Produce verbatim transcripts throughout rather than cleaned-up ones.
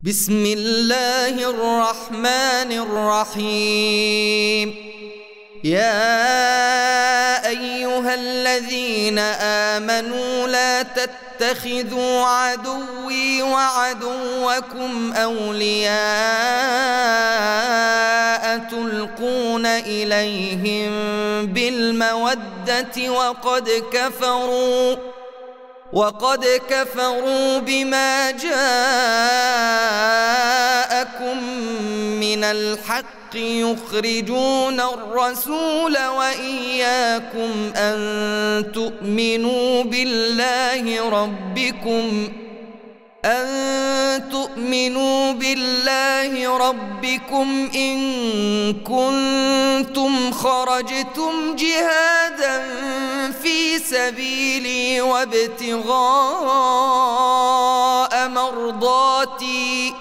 بسم الله الرحمن الرحيم. يا أيها الذين آمنوا لا تتخذوا عدوي وعدوكم أولياء تلقون إليهم بالمودة وقد كفروا وقد كفروا بما جاءكم من الحق يخرجون الرسول وإياكم أن تؤمنوا بالله ربكم أن تؤمنوا بالله ربكم إن كنتم خرجتم جهادا في سبيلي وابتغاء مرضاتي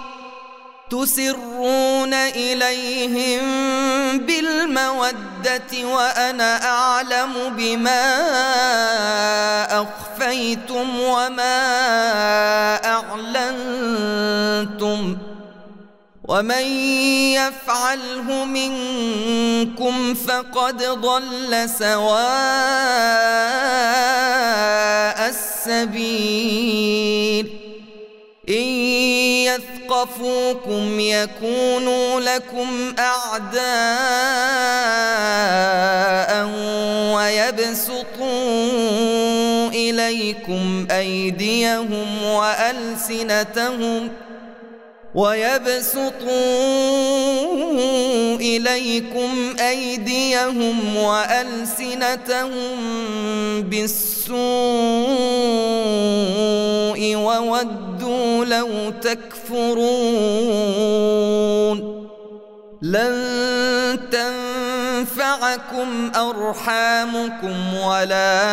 تسرون إليهم بالمودة وأنا أعلم بما أخفيتم وما أعلنتم ومن يفعله منكم فقد ضل سواء السبيل. إن يثقفوكم يكونوا لكم أعداء ويبسطوا إليكم أيديهم وألسنتهم ويبسطوا إليكم أيديهم وألسنتهم بالسوء وودوا لو تكفرون. لن تنفعكم أرحامكم ولا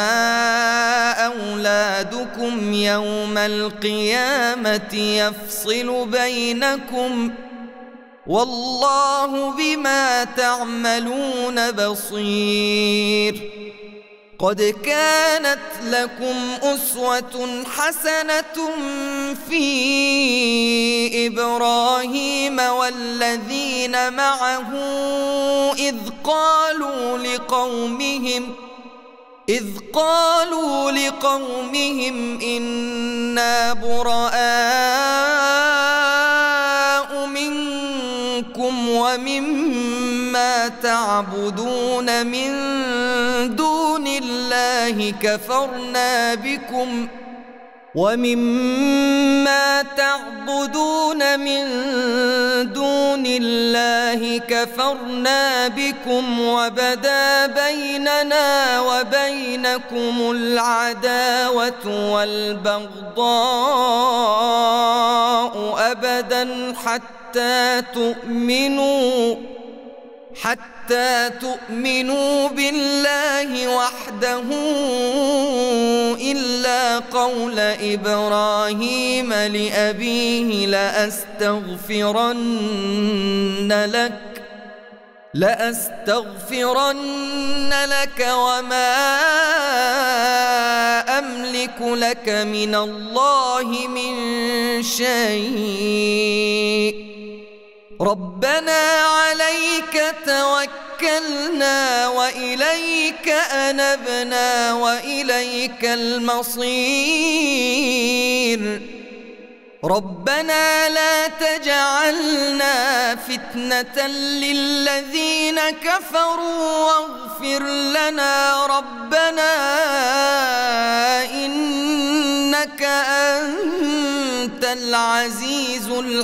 أولادكم يوم القيامة يفصل بينكم والله بما تعملون بصير. قد كانت لكم أسوة حسنة في إبراهيم والذين معه إذ قالوا لقومهم إذ قالوا لقومهم إنا براء منكم ومما تعبدون من دون الله كفرنا بكم ومما تعبدون من دون الله كفرنا بكم وبدا بيننا وبينكم العداوة والبغضاء أبدا حتى تؤمنوا حتى تؤمنوا بالله وحده إلا قول إبراهيم لأبيه لأستغفرن لك لأستغفرن لك وما أملك لك من الله من شيء ربنا عليك توكلنا وإليك أنبنا وإليك المصير. ربنا لا تجعلنا فتنة للذين كفروا واغفر لنا ربنا إنك أنت العزيز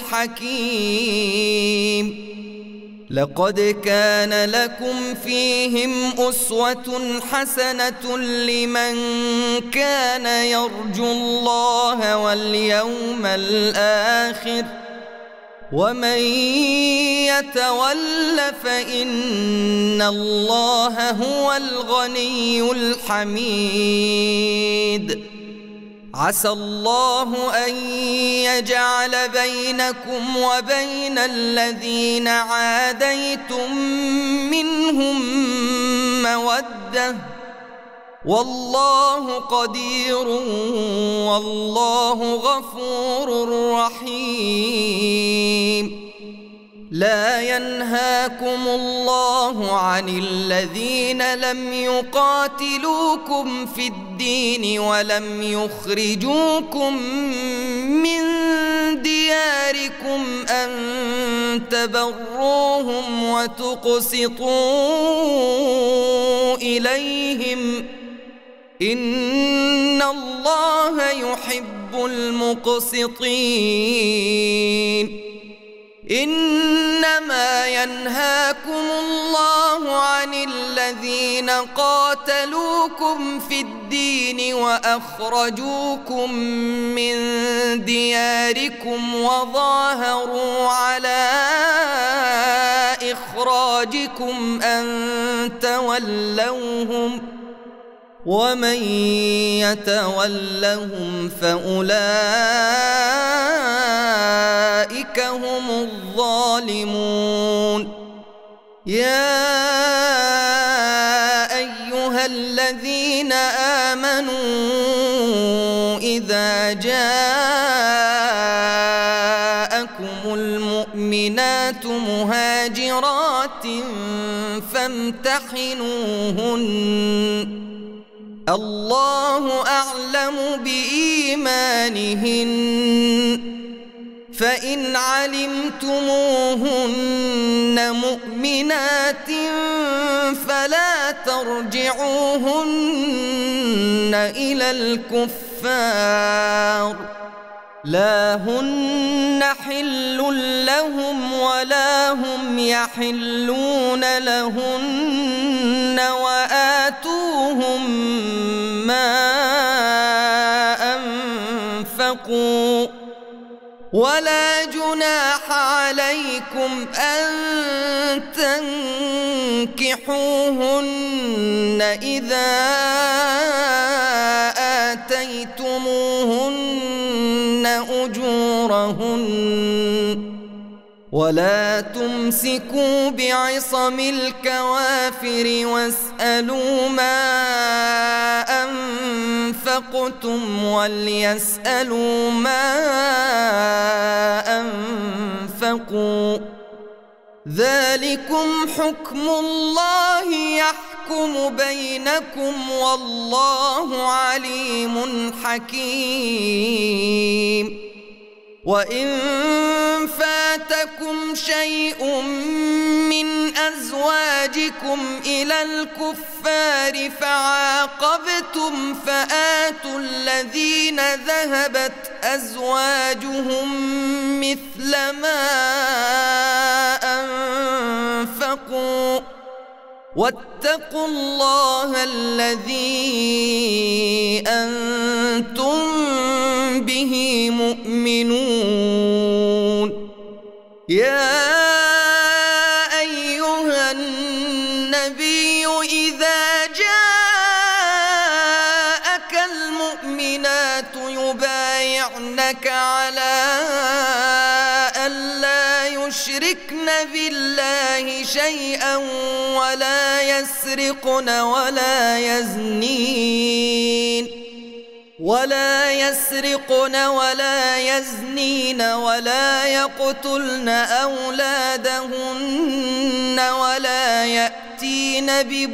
الحكيم. لقد كان لكم فيهم أسوة حسنة لمن كان يرجو الله واليوم الآخر ومن يتول فإن الله هو الغني الحميد. عسى الله أن يجعل بينكم وبين الذين عاديتم منهم مودة والله قدير والله غفور رحيم. لا ينهاكم الله عن الذين لم يقاتلوكم في الدين ولم يخرجوكم من دياركم أن تبروهم وتقسطوا إليهم إن الله يحب المقسطين. إنما ينهاكم الله عن الذين قاتلوكم في الدين وأخرجوكم من دياركم وظاهروا على إخراجكم أن تولوهم ومن يتولهم فأولئك هم الظالمون. يا أيها الذين آمنوا إذا جاءكم المؤمنات مهاجرات فامتحنوهن الله أعلم بإيمانهن فإن علمتموهن مؤمنات فلا ترجعوهن إلى الكفار لا هن حل لهم ولا هم يحلون لهن وآتوهم ما أنفقوا ولا جناح عليكم أن تنكحوهن إذا آتيتموهن أجورهن ولا تمسكوا بعصم الكوافر واسألوا ما أنفقتم وليسألوا ما أنفقوا ذلكم حكم الله يحكم بينكم والله عليم حكيم. وإن فاتكم شيء من أزواجكم إلى الكفار فعاقبتم فآتوا الذين ذهبت أزواجهم مثل ما أنفقوا واتقوا الله الذي أنتم به مؤمنون. يا أيها النبي إذا جاءك المؤمنات يبايعنك على ألا يشركن بالله شيئا ولا يسرقن ولا يزنين ولا يسرقن ولا يزنين ولا يقتلن أولادهن ولا يأتين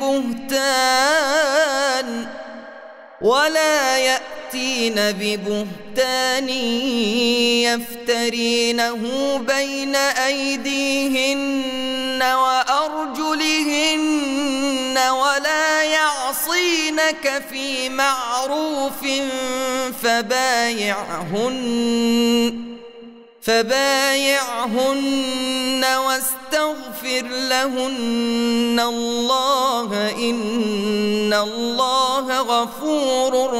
ببهتان ولا يأتين ببهتان يفترينه بين أيديهن وأرجلهن ولا يعصينك في معروف فبايعهن فبايعهن واستغفر لهن الله إن الله غفور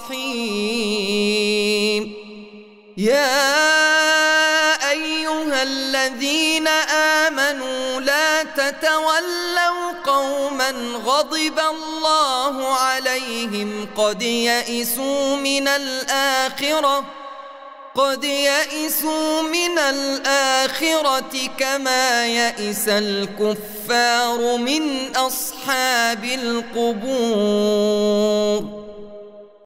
رحيم. يا أيها الذين آمنوا لا تتولوا قوما غضب الله عليهم قد يئسوا من الآخرة قد يئسوا من الآخرة كما يئس الكفار من أصحاب القبور.